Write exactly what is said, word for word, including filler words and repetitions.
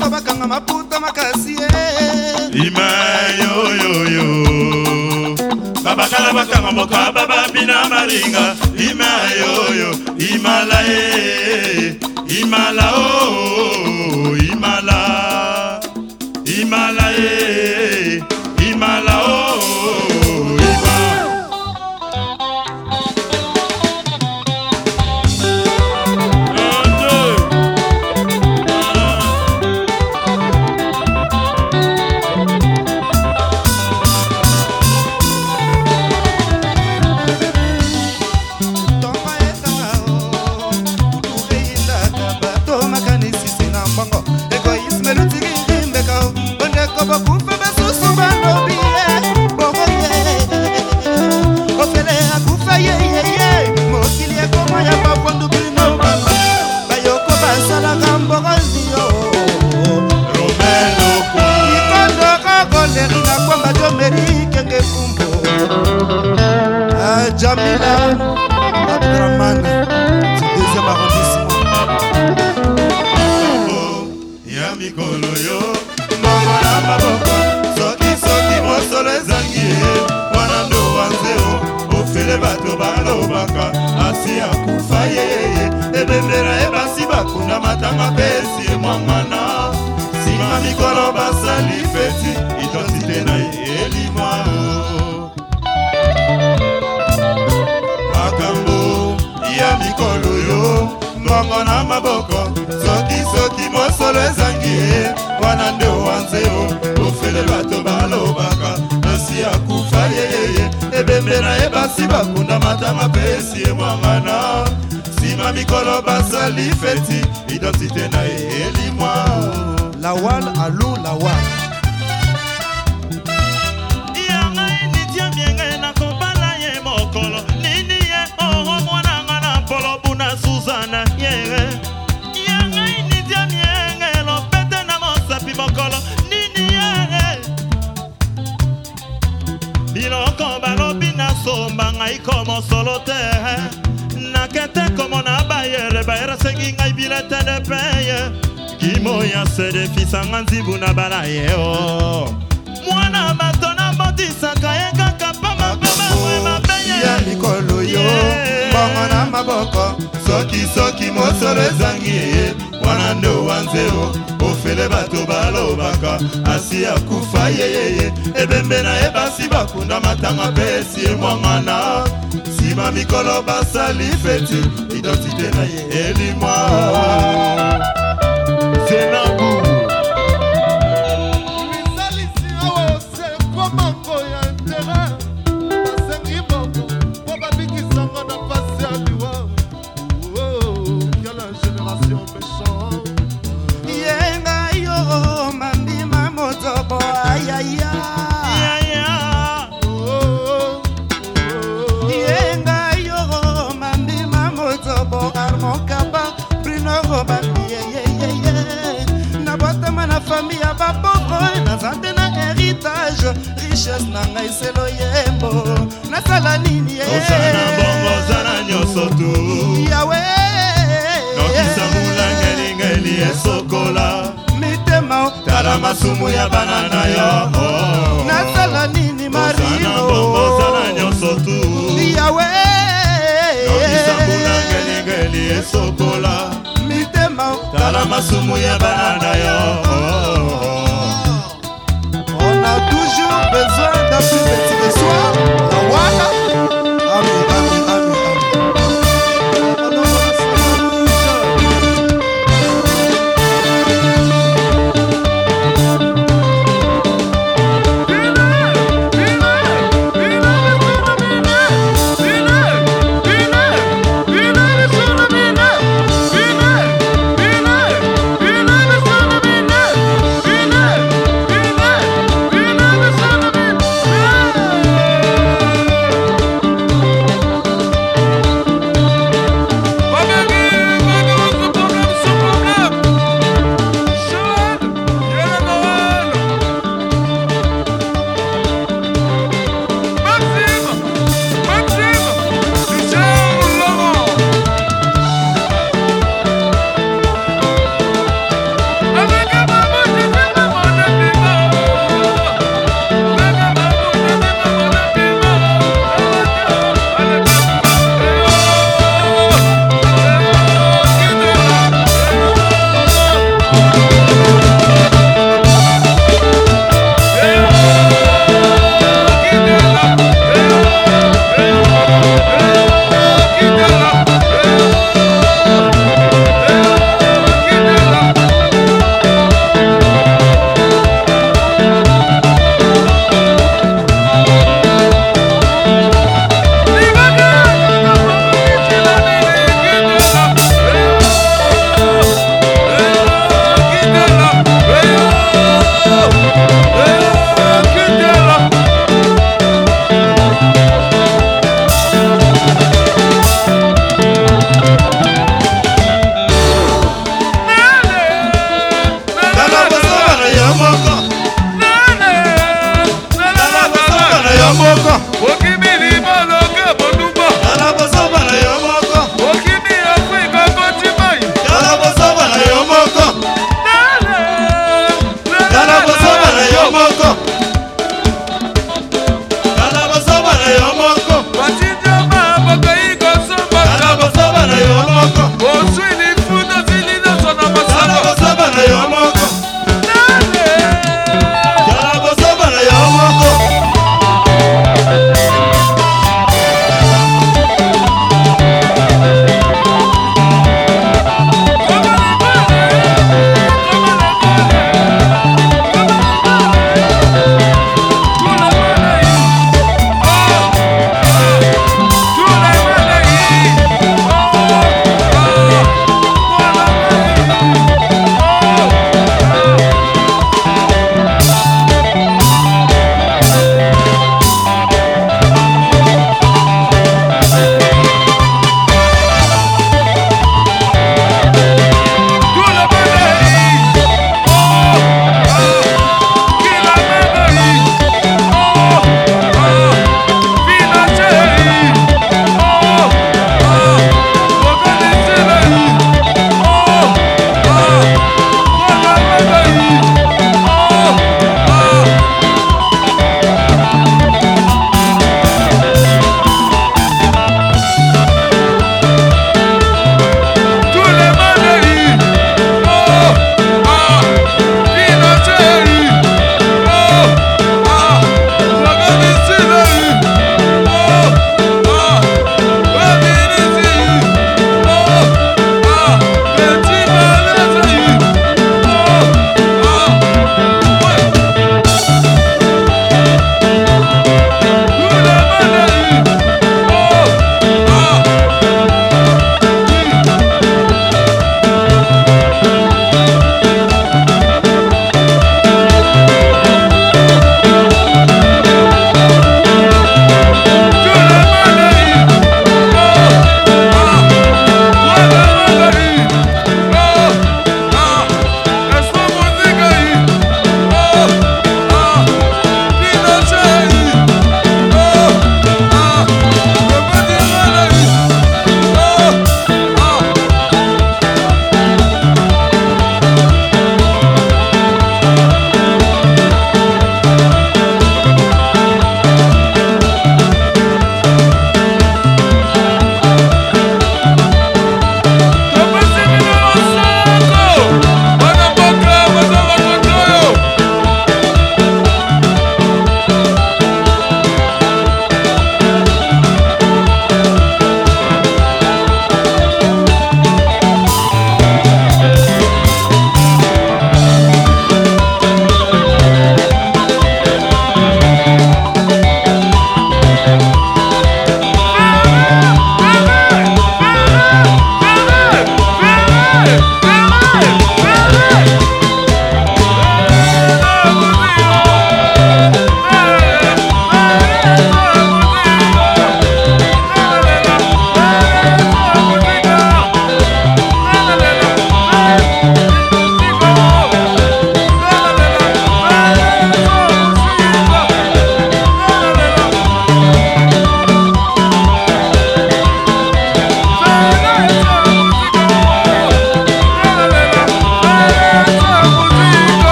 Basuka bakanga maputa makasi Ima yo yo yo Babakala bakanga moka baba bina maringa Ima yo yo Imala eh Imala oh Imala Imala eh Imala oh Jamila Abdraman du deuxième arrondissement. Ya mikolo yo Mama na maboko Soki soki mosolo ezangi Wana ndo wanzeo Ofele bato balobaka Asi akufa yeye Ebembera ebasi bakunda matanga pesi Mwangana Sima mikolo basali feti Identité na elimwa Ya mikolo yo Mbongo na maboko Soki soki mosolo ezangi Wana nde wanzeo Ofele bato balobaka Nasi akufa yeye Ebembera ebasi bakunda matanga pesi Mwangana Sima mikolo basali feti Identité na elimwa Lawal alou lawal Yanga initia mienge na kopala ye mokolo Nini ye oho mwana Suzana yere Yanga initia mienge Lopete na mosapi mokolo Nini yere Biloko balobi na somba Ngai komo solo te Nakete komo na bayere Bayere sengi ngai bilete de peye Kimo ya se defisa nganzibu na balaye Mwana bato na botisaka Eka kapa mababa Mwema benye Ya mikolo yo Mbongo na maboko Soki soki mosolo ezangi Wana ndo wanzeo Ofele bato balobaka Asi akufa yeyeye Ebembe na ebasi bakunda matanga pesi Mwangana Sima mikolo basali feti Identité na ye elimwa Zenabu Misalisi awo se komako ya intérêt Basengi bongo Po babiki sanga na pasi aliwa Génération méchante Yenga yo Mambima motobo ayaya Yenga yo Mambima motobo Armokaba Brino Robami Na botama na famille ya baboko Nazante na héritage Richesse na ngai selo yembo Nasala nini ye Osana bongo zana nyoso tu Yahweh Nokisa mula ngeli ngeli esokola Mitema Tala masumu ya banana yo Nasala nini marino Osana bongo zana nyoso tu Yahweh Nokisa mula ngeli ngeli esokola Mitema Tala masumu ya banana yo On a toujours besoin d'un plus petit de soi